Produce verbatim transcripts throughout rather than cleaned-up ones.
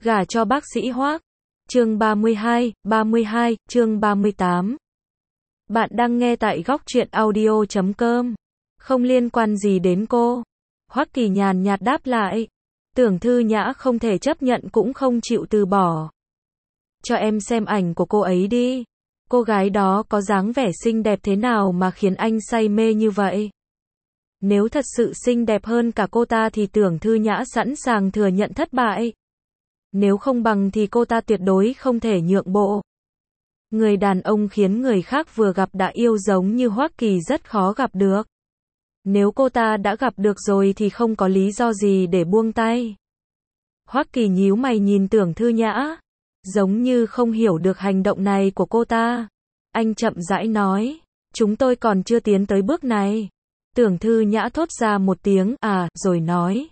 Gả cho bác sĩ Hoác. Chương ba mươi hai, ba mươi hai, chương ba mươi tám. Bạn đang nghe tại góc truyện audio chấm com. Không liên quan gì đến cô. Hoắc Kỳ nhàn nhạt đáp lại. Tưởng Thư Nhã không thể chấp nhận cũng không chịu từ bỏ. Cho em xem ảnh của cô ấy đi. Cô gái đó có dáng vẻ xinh đẹp thế nào mà khiến anh say mê như vậy? Nếu thật sự xinh đẹp hơn cả cô ta thì Tưởng Thư Nhã sẵn sàng thừa nhận thất bại. Nếu không bằng thì cô ta tuyệt đối không thể nhượng bộ. Người đàn ông khiến người khác vừa gặp đã yêu giống như Hoắc Kỳ rất khó gặp được. Nếu cô ta đã gặp được rồi thì không có lý do gì để buông tay. Hoắc Kỳ nhíu mày nhìn Tưởng Thư Nhã, giống như không hiểu được hành động này của cô ta. Anh chậm rãi nói, chúng tôi còn chưa tiến tới bước này. Tưởng Thư Nhã thốt ra một tiếng à, rồi nói.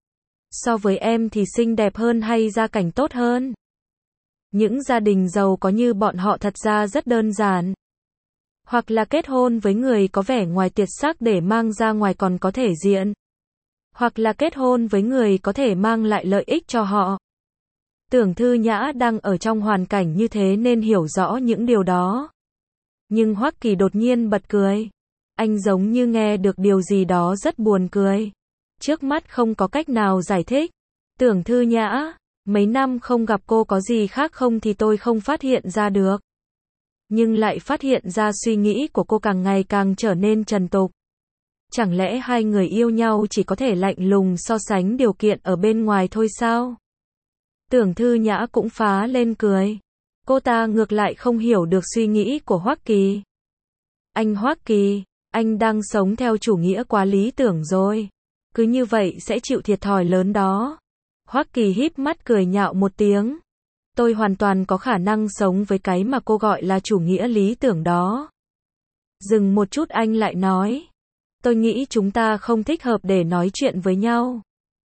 So với em thì xinh đẹp hơn hay gia cảnh tốt hơn? Những gia đình giàu có như bọn họ thật ra rất đơn giản. Hoặc là kết hôn với người có vẻ ngoài tuyệt sắc để mang ra ngoài còn có thể diện. Hoặc là kết hôn với người có thể mang lại lợi ích cho họ. Tưởng Thư Nhã đang ở trong hoàn cảnh như thế nên hiểu rõ những điều đó. Nhưng Hoắc Kỳ đột nhiên bật cười. Anh giống như nghe được điều gì đó rất buồn cười. Trước mắt không có cách nào giải thích. Tưởng Thư Nhã, mấy năm không gặp cô có gì khác không thì tôi không phát hiện ra được. Nhưng lại phát hiện ra suy nghĩ của cô càng ngày càng trở nên trần tục. Chẳng lẽ hai người yêu nhau chỉ có thể lạnh lùng so sánh điều kiện ở bên ngoài thôi sao? Tưởng Thư Nhã cũng phá lên cười. Cô ta ngược lại không hiểu được suy nghĩ của Hoắc Kỳ. Anh Hoắc Kỳ, anh đang sống theo chủ nghĩa quá lý tưởng rồi. Cứ như vậy sẽ chịu thiệt thòi lớn đó. Hoắc Kỳ híp mắt cười nhạo một tiếng. Tôi hoàn toàn có khả năng sống với cái mà cô gọi là chủ nghĩa lý tưởng đó. Dừng một chút anh lại nói. Tôi nghĩ chúng ta không thích hợp để nói chuyện với nhau.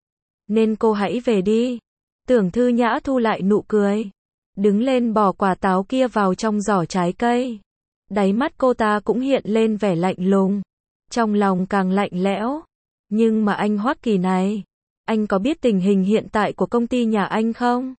Nên cô hãy về đi. Tưởng Thư Nhã thu lại nụ cười. Đứng lên bỏ quả táo kia vào trong giỏ trái cây. Đáy mắt cô ta cũng hiện lên vẻ lạnh lùng. Trong lòng càng lạnh lẽo. Nhưng mà anh Hoắc Kỳ này, anh có biết tình hình hiện tại của công ty nhà anh không?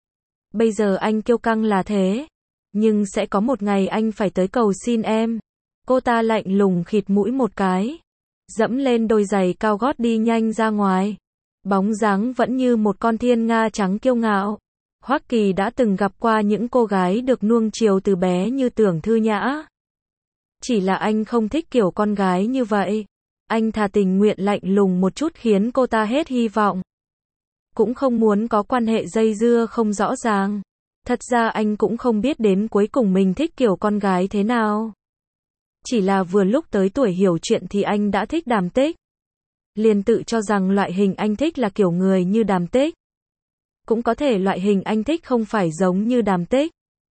Bây giờ anh kiêu căng là thế, nhưng sẽ có một ngày anh phải tới cầu xin em. Cô ta lạnh lùng khịt mũi một cái, dẫm lên đôi giày cao gót đi nhanh ra ngoài. Bóng dáng vẫn như một con thiên nga trắng kiêu ngạo. Hoắc Kỳ đã từng gặp qua những cô gái được nuông chiều từ bé như Tưởng Thư Nhã. Chỉ là anh không thích kiểu con gái như vậy. Anh thà tình nguyện lạnh lùng một chút khiến cô ta hết hy vọng. Cũng không muốn có quan hệ dây dưa không rõ ràng. Thật ra anh cũng không biết đến cuối cùng mình thích kiểu con gái thế nào. Chỉ là vừa lúc tới tuổi hiểu chuyện thì anh đã thích Đàm Tích. Liền tự cho rằng loại hình anh thích là kiểu người như Đàm Tích. Cũng có thể loại hình anh thích không phải giống như Đàm Tích,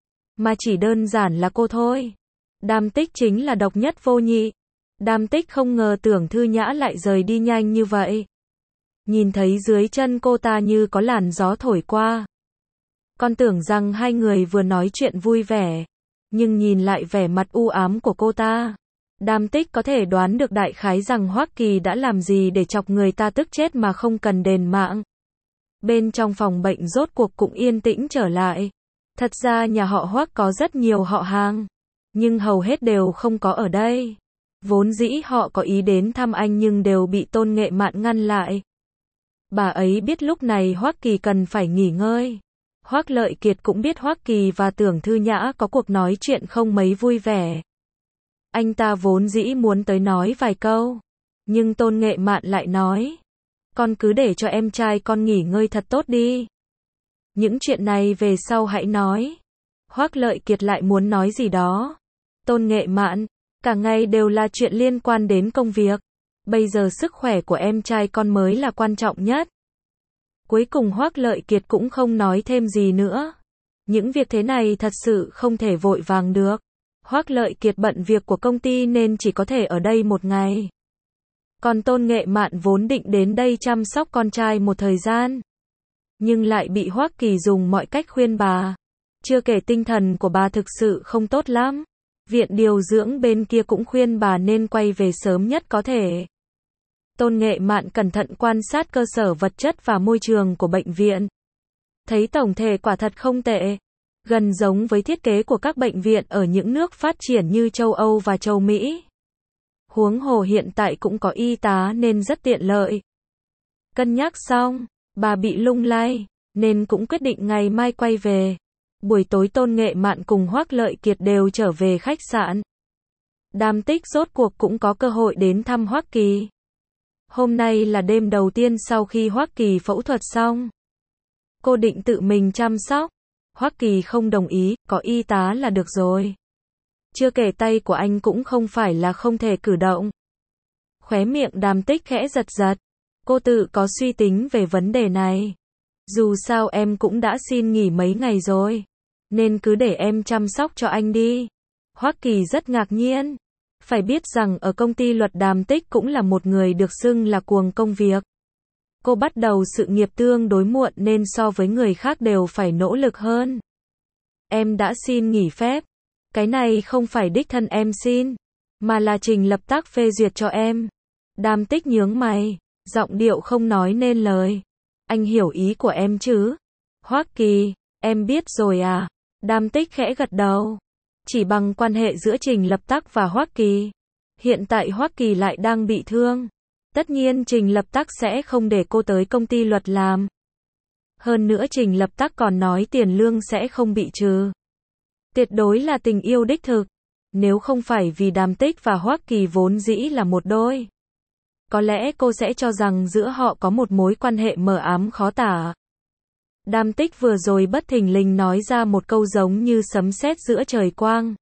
mà chỉ đơn giản là cô thôi. Đàm Tích chính là độc nhất vô nhị. Đàm Tích không ngờ Tưởng Thư Nhã lại rời đi nhanh như vậy. Nhìn thấy dưới chân cô ta như có làn gió thổi qua. Con tưởng rằng hai người vừa nói chuyện vui vẻ. Nhưng nhìn lại vẻ mặt u ám của cô ta. Đàm Tích có thể đoán được đại khái rằng Hoắc Kỳ đã làm gì để chọc người ta tức chết mà không cần đền mạng. Bên trong phòng bệnh rốt cuộc cũng yên tĩnh trở lại. Thật ra nhà họ Hoắc có rất nhiều họ hàng. Nhưng hầu hết đều không có ở đây. Vốn dĩ họ có ý đến thăm anh nhưng đều bị Tôn Nghệ Mạn ngăn lại. Bà ấy biết lúc này Hoắc Kỳ cần phải nghỉ ngơi. Hoắc Lợi Kiệt cũng biết Hoắc Kỳ và Tưởng Thư Nhã có cuộc nói chuyện không mấy vui vẻ. Anh ta vốn dĩ muốn tới nói vài câu. Nhưng Tôn Nghệ Mạn lại nói. Con cứ để cho em trai con nghỉ ngơi thật tốt đi. Những chuyện này về sau hãy nói. Hoắc Lợi Kiệt lại muốn nói gì đó. Tôn Nghệ Mạn. Cả ngày đều là chuyện liên quan đến công việc. Bây giờ sức khỏe của em trai con mới là quan trọng nhất. Cuối cùng Hoắc Lợi Kiệt cũng không nói thêm gì nữa. Những việc thế này thật sự không thể vội vàng được. Hoắc Lợi Kiệt bận việc của công ty nên chỉ có thể ở đây một ngày. Còn Tôn Nghệ Mạn vốn định đến đây chăm sóc con trai một thời gian. Nhưng lại bị Hoắc Kỳ dùng mọi cách khuyên bà. Chưa kể tinh thần của bà thực sự không tốt lắm. Viện điều dưỡng bên kia cũng khuyên bà nên quay về sớm nhất có thể. Tôn Nghệ Mạn cẩn thận quan sát cơ sở vật chất và môi trường của bệnh viện. Thấy tổng thể quả thật không tệ. Gần giống với thiết kế của các bệnh viện ở những nước phát triển như châu Âu và châu Mỹ. Huống hồ hiện tại cũng có y tá nên rất tiện lợi. Cân nhắc xong, bà bị lung lay, nên cũng quyết định ngày mai quay về. Buổi tối Tôn Nghệ Mạn cùng Hoắc Lợi Kiệt đều trở về khách sạn. Đàm Tích rốt cuộc cũng có cơ hội đến thăm Hoắc Kỳ. Hôm nay là đêm đầu tiên sau khi Hoắc Kỳ phẫu thuật xong. Cô định tự mình chăm sóc. Hoắc Kỳ không đồng ý, có y tá là được rồi. Chưa kể tay của anh cũng không phải là không thể cử động. Khóe miệng Đàm Tích khẽ giật giật. Cô tự có suy tính về vấn đề này. Dù sao em cũng đã xin nghỉ mấy ngày rồi. Nên cứ để em chăm sóc cho anh đi. Hoắc Kỳ rất ngạc nhiên. Phải biết rằng ở công ty luật Đàm Tích cũng là một người được xưng là cuồng công việc. Cô bắt đầu sự nghiệp tương đối muộn nên so với người khác đều phải nỗ lực hơn. Em đã xin nghỉ phép. Cái này không phải đích thân em xin, mà là Trình Lập Tác phê duyệt cho em. Đàm Tích nhướng mày, giọng điệu không nói nên lời. Anh hiểu ý của em chứ? Hoắc Kỳ, em biết rồi à? Đàm Tích khẽ gật đầu. Chỉ bằng quan hệ giữa Trình Lập Tác và Hoắc Kỳ. Hiện tại Hoắc Kỳ lại đang bị thương. Tất nhiên Trình Lập Tác sẽ không để cô tới công ty luật làm. Hơn nữa Trình Lập Tác còn nói tiền lương sẽ không bị trừ. Tuyệt đối là tình yêu đích thực. Nếu không phải vì Đàm Tích và Hoắc Kỳ vốn dĩ là một đôi. Có lẽ cô sẽ cho rằng giữa họ có một mối quan hệ mờ ám khó tả. Đàm Tích vừa rồi bất thình lình nói ra một câu giống như sấm sét giữa trời quang.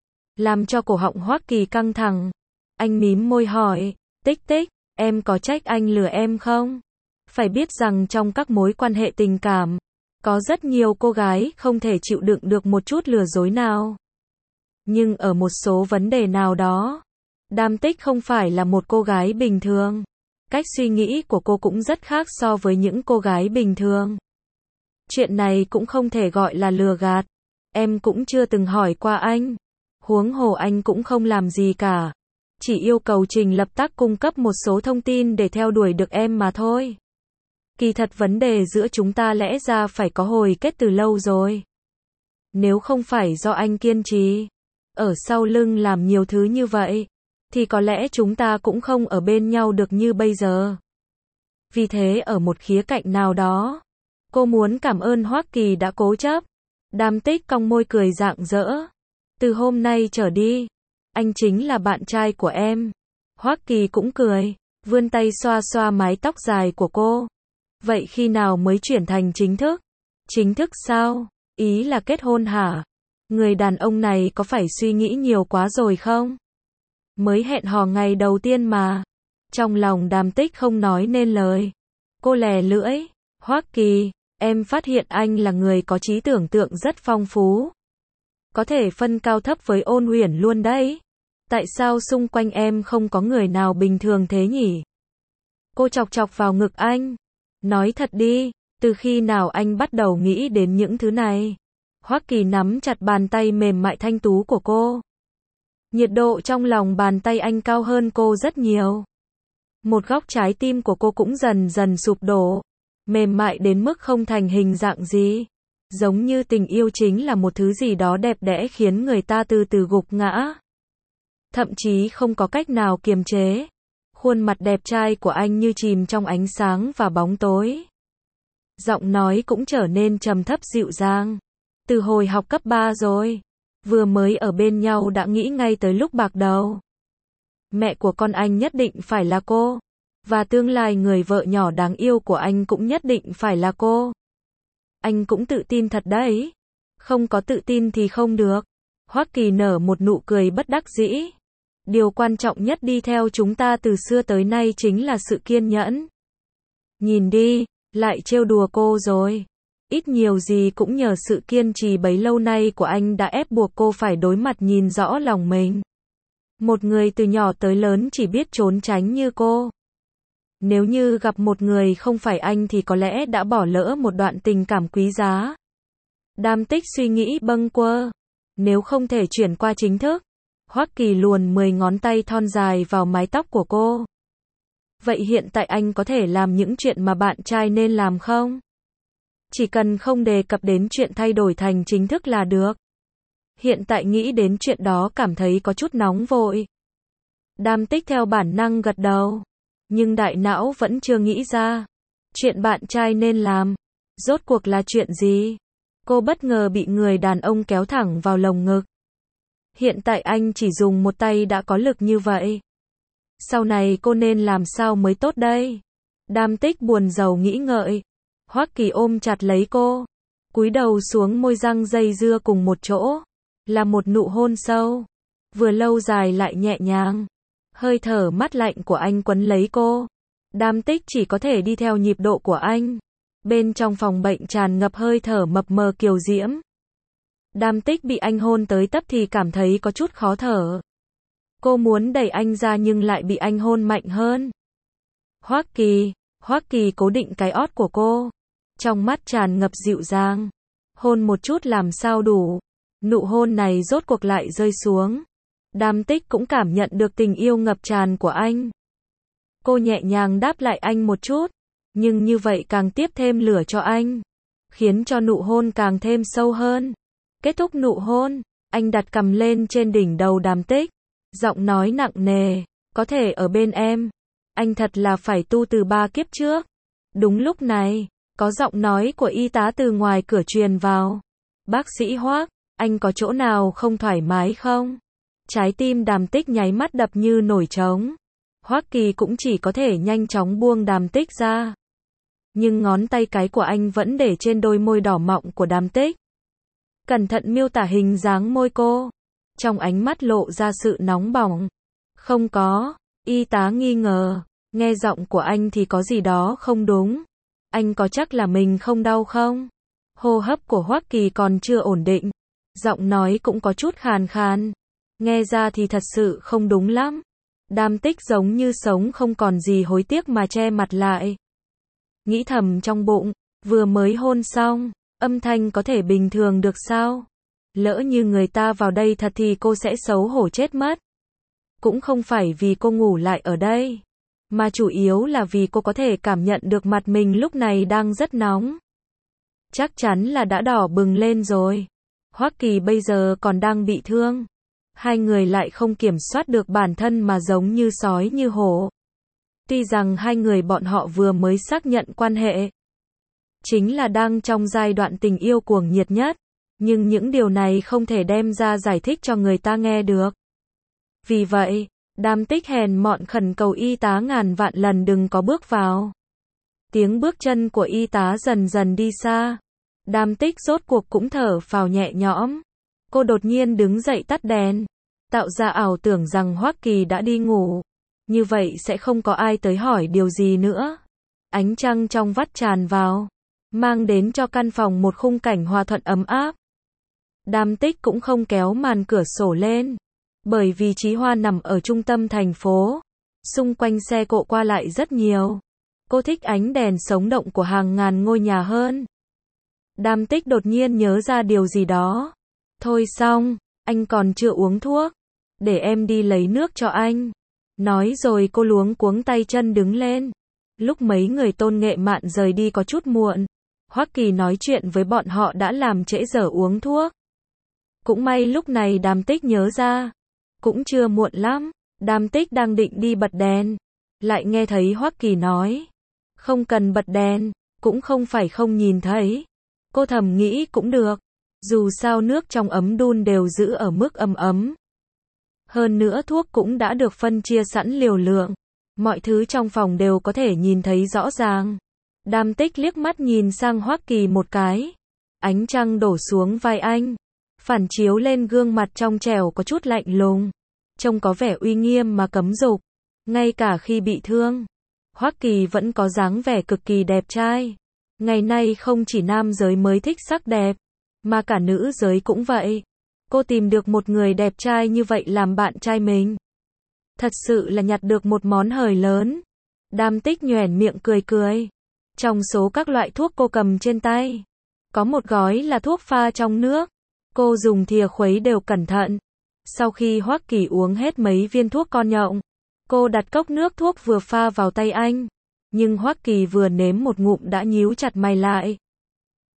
Làm cho cổ họng Hoắc Kỳ căng thẳng. Anh mím môi hỏi, Tích Tích, em có trách anh lừa em không? Phải biết rằng trong các mối quan hệ tình cảm, có rất nhiều cô gái không thể chịu đựng được một chút lừa dối nào. Nhưng ở một số vấn đề nào đó, Đàm Tích không phải là một cô gái bình thường. Cách suy nghĩ của cô cũng rất khác so với những cô gái bình thường. Chuyện này cũng không thể gọi là lừa gạt. Em cũng chưa từng hỏi qua anh. Huống hồ anh cũng không làm gì cả. Chỉ yêu cầu Trình Lập Tác cung cấp một số thông tin để theo đuổi được em mà thôi. Kỳ thật vấn đề giữa chúng ta lẽ ra phải có hồi kết từ lâu rồi. Nếu không phải do anh kiên trì, ở sau lưng làm nhiều thứ như vậy, thì có lẽ chúng ta cũng không ở bên nhau được như bây giờ. Vì thế ở một khía cạnh nào đó, cô muốn cảm ơn Hoắc Kỳ đã cố chấp. Đàm Tích cong môi cười rạng rỡ. Từ hôm nay trở đi, anh chính là bạn trai của em. Hoắc Kỳ cũng cười, vươn tay xoa xoa mái tóc dài của cô. Vậy khi nào mới chuyển thành chính thức? Chính thức sao? Ý là kết hôn hả? Người đàn ông này có phải suy nghĩ nhiều quá rồi không? Mới hẹn hò ngày đầu tiên mà. Trong lòng Đàm Tích không nói nên lời. Cô lè lưỡi. Hoắc Kỳ, em phát hiện anh là người có trí tưởng tượng rất phong phú. Có thể phân cao thấp với Ôn Huyền luôn đấy. Tại sao xung quanh em không có người nào bình thường thế nhỉ? Cô chọc chọc vào ngực anh. Nói thật đi, từ khi nào anh bắt đầu nghĩ đến những thứ này? Hoắc Kỳ nắm chặt bàn tay mềm mại thanh tú của cô. Nhiệt độ trong lòng bàn tay anh cao hơn cô rất nhiều. Một góc trái tim của cô cũng dần dần sụp đổ. Mềm mại đến mức không thành hình dạng gì. Giống như tình yêu chính là một thứ gì đó đẹp đẽ khiến người ta từ từ gục ngã. Thậm chí không có cách nào kiềm chế. Khuôn mặt đẹp trai của anh như chìm trong ánh sáng và bóng tối. Giọng nói cũng trở nên trầm thấp dịu dàng. Từ hồi học cấp ba rồi. Vừa mới ở bên nhau đã nghĩ ngay tới lúc bạc đầu. Mẹ của con anh nhất định phải là cô. Và tương lai người vợ nhỏ đáng yêu của anh cũng nhất định phải là cô. Anh cũng tự tin thật đấy. Không có tự tin thì không được. Hoắc Kỳ nở một nụ cười bất đắc dĩ. Điều quan trọng nhất đi theo chúng ta từ xưa tới nay chính là sự kiên nhẫn. Nhìn đi, lại trêu đùa cô rồi. Ít nhiều gì cũng nhờ sự kiên trì bấy lâu nay của anh đã ép buộc cô phải đối mặt nhìn rõ lòng mình. Một người từ nhỏ tới lớn chỉ biết trốn tránh như cô. Nếu như gặp một người không phải anh thì có lẽ đã bỏ lỡ một đoạn tình cảm quý giá. Đàm Tích suy nghĩ bâng quơ. Nếu không thể chuyển qua chính thức. Hoắc Kỳ luồn mười ngón tay thon dài vào mái tóc của cô. Vậy hiện tại anh có thể làm những chuyện mà bạn trai nên làm không? Chỉ cần không đề cập đến chuyện thay đổi thành chính thức là được. Hiện tại nghĩ đến chuyện đó cảm thấy có chút nóng vội. Đam Tích theo bản năng gật đầu. Nhưng đại não vẫn chưa nghĩ ra. Chuyện bạn trai nên làm. Rốt cuộc là chuyện gì? Cô bất ngờ bị người đàn ông kéo thẳng vào lồng ngực. Hiện tại anh chỉ dùng một tay đã có lực như vậy. Sau này cô nên làm sao mới tốt đây? Đam Tích buồn rầu nghĩ ngợi. Hoắc Kỳ ôm chặt lấy cô. Cúi đầu xuống môi răng dây dưa cùng một chỗ. Là một nụ hôn sâu. Vừa lâu dài lại nhẹ nhàng. Hơi thở mát lạnh của anh quấn lấy cô. Đam Tích chỉ có thể đi theo nhịp độ của anh. Bên trong phòng bệnh tràn ngập hơi thở mập mờ kiều diễm. Đam Tích bị anh hôn tới tấp thì cảm thấy có chút khó thở. Cô muốn đẩy anh ra nhưng lại bị anh hôn mạnh hơn. Hoắc Kỳ, Hoắc Kỳ cố định cái ót của cô. Trong mắt tràn ngập dịu dàng. Hôn một chút làm sao đủ. Nụ hôn này rốt cuộc lại rơi xuống. Đam Tích cũng cảm nhận được tình yêu ngập tràn của anh. Cô nhẹ nhàng đáp lại anh một chút. Nhưng như vậy càng tiếp thêm lửa cho anh. Khiến cho nụ hôn càng thêm sâu hơn. Kết thúc nụ hôn, anh đặt cằm lên trên đỉnh đầu Đam Tích. Giọng nói nặng nề, có thể ở bên em. Anh thật là phải tu từ ba kiếp trước. Đúng lúc này, có giọng nói của y tá từ ngoài cửa truyền vào. Bác sĩ Hoắc, anh có chỗ nào không thoải mái không? Trái tim Đam Tích nháy mắt đập như nổi trống. Hoắc Kỳ cũng chỉ có thể nhanh chóng buông Đam Tích ra. Nhưng ngón tay cái của anh vẫn để trên đôi môi đỏ mọng của Đam Tích. Cẩn thận miêu tả hình dáng môi cô. Trong ánh mắt lộ ra sự nóng bỏng. Không có, y tá nghi ngờ. Nghe giọng của anh thì có gì đó không đúng. Anh có chắc là mình không đau không? Hô hấp của Hoắc Kỳ còn chưa ổn định. Giọng nói cũng có chút khàn khàn. Nghe ra thì thật sự không đúng lắm. Đam Tích giống như sống không còn gì hối tiếc mà che mặt lại. Nghĩ thầm trong bụng, vừa mới hôn xong, âm thanh có thể bình thường được sao? Lỡ như người ta vào đây thật thì cô sẽ xấu hổ chết mất. Cũng không phải vì cô ngủ lại ở đây, mà chủ yếu là vì cô có thể cảm nhận được mặt mình lúc này đang rất nóng. Chắc chắn là đã đỏ bừng lên rồi. Hoắc Kỳ bây giờ còn đang bị thương. Hai người lại không kiểm soát được bản thân mà giống như sói như hổ. Tuy rằng hai người bọn họ vừa mới xác nhận quan hệ, chính là đang trong giai đoạn tình yêu cuồng nhiệt nhất, nhưng những điều này không thể đem ra giải thích cho người ta nghe được. Vì vậy, Đam Tích hèn mọn khẩn cầu y tá ngàn vạn lần đừng có bước vào. Tiếng bước chân của y tá dần dần đi xa. Đam Tích rốt cuộc cũng thở phào nhẹ nhõm. Cô đột nhiên đứng dậy tắt đèn, tạo ra ảo tưởng rằng Hoắc Kỳ đã đi ngủ. Như vậy sẽ không có ai tới hỏi điều gì nữa. Ánh trăng trong vắt tràn vào, mang đến cho căn phòng một khung cảnh hòa thuận ấm áp. Đam Tích cũng không kéo màn cửa sổ lên, bởi vì Chí Hoa nằm ở trung tâm thành phố, xung quanh xe cộ qua lại rất nhiều. Cô thích ánh đèn sống động của hàng ngàn ngôi nhà hơn. Đam Tích đột nhiên nhớ ra điều gì đó. Thôi xong, anh còn chưa uống thuốc, để em đi lấy nước cho anh. Nói rồi cô luống cuống tay chân đứng lên. Lúc mấy người Tôn Nghệ Mạn rời đi có chút muộn, Hoắc Kỳ nói chuyện với bọn họ đã làm trễ giờ uống thuốc. Cũng may lúc này Đam Tích nhớ ra, cũng chưa muộn lắm. Đam Tích đang định đi bật đèn, lại nghe thấy Hoắc Kỳ nói, không cần bật đèn, cũng không phải không nhìn thấy. Cô thầm nghĩ cũng được, dù sao nước trong ấm đun đều giữ ở mức ấm ấm. Hơn nữa thuốc cũng đã được phân chia sẵn liều lượng, mọi thứ trong phòng đều có thể nhìn thấy rõ ràng. Đam Tích liếc mắt nhìn sang Hoắc Kỳ một cái. Ánh trăng đổ xuống vai anh, phản chiếu lên gương mặt trong trẻo có chút lạnh lùng, trông có vẻ uy nghiêm mà cấm dục. Ngay cả khi bị thương, Hoắc Kỳ vẫn có dáng vẻ cực kỳ đẹp trai. Ngày nay không chỉ nam giới mới thích sắc đẹp, mà cả nữ giới cũng vậy. Cô tìm được một người đẹp trai như vậy làm bạn trai mình, thật sự là nhặt được một món hời lớn. Đam Tích nhoẻn miệng cười cười. Trong số các loại thuốc cô cầm trên tay, có một gói là thuốc pha trong nước. Cô dùng thìa khuấy đều cẩn thận. Sau khi Hoắc Kỳ uống hết mấy viên thuốc con nhộng, cô đặt cốc nước thuốc vừa pha vào tay anh. Nhưng Hoắc Kỳ vừa nếm một ngụm đã nhíu chặt mày lại.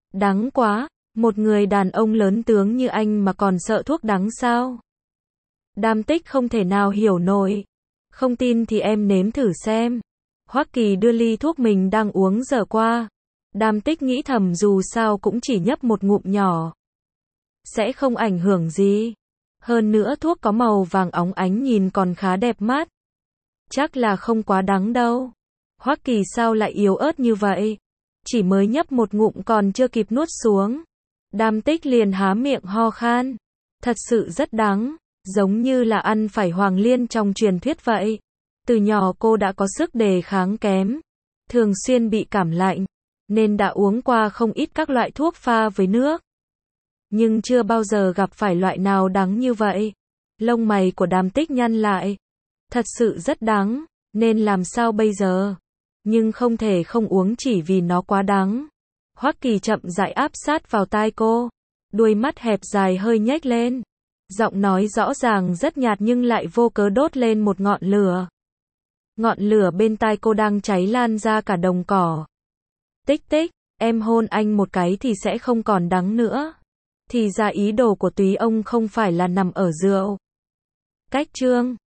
Đắng quá, một người đàn ông lớn tướng như anh mà còn sợ thuốc đắng sao? Đàm Tích không thể nào hiểu nổi. Không tin thì em nếm thử xem. Hoắc Kỳ đưa ly thuốc mình đang uống dở qua. Đàm Tích nghĩ thầm dù sao cũng chỉ nhấp một ngụm nhỏ. Sẽ không ảnh hưởng gì. Hơn nữa thuốc có màu vàng óng ánh nhìn còn khá đẹp mắt. Chắc là không quá đắng đâu. Hoắc Kỳ sao lại yếu ớt như vậy? Chỉ mới nhấp một ngụm còn chưa kịp nuốt xuống. Đàm Tích liền há miệng ho khan. Thật sự rất đắng, giống như là ăn phải hoàng liên trong truyền thuyết vậy. Từ nhỏ cô đã có sức đề kháng kém, thường xuyên bị cảm lạnh, nên đã uống qua không ít các loại thuốc pha với nước. Nhưng chưa bao giờ gặp phải loại nào đắng như vậy. Lông mày của Đàm Tích nhăn lại. Thật sự rất đắng, nên làm sao bây giờ? Nhưng không thể không uống chỉ vì nó quá đắng. Hoắc Kỳ chậm rãi áp sát vào tai cô, đuôi mắt hẹp dài hơi nhếch lên. Giọng nói rõ ràng rất nhạt nhưng lại vô cớ đốt lên một ngọn lửa. Ngọn lửa bên tai cô đang cháy lan ra cả đồng cỏ. Tích tích, em hôn anh một cái thì sẽ không còn đắng nữa. Thì ra ý đồ của túy ông không phải là nằm ở rượu. Cách chương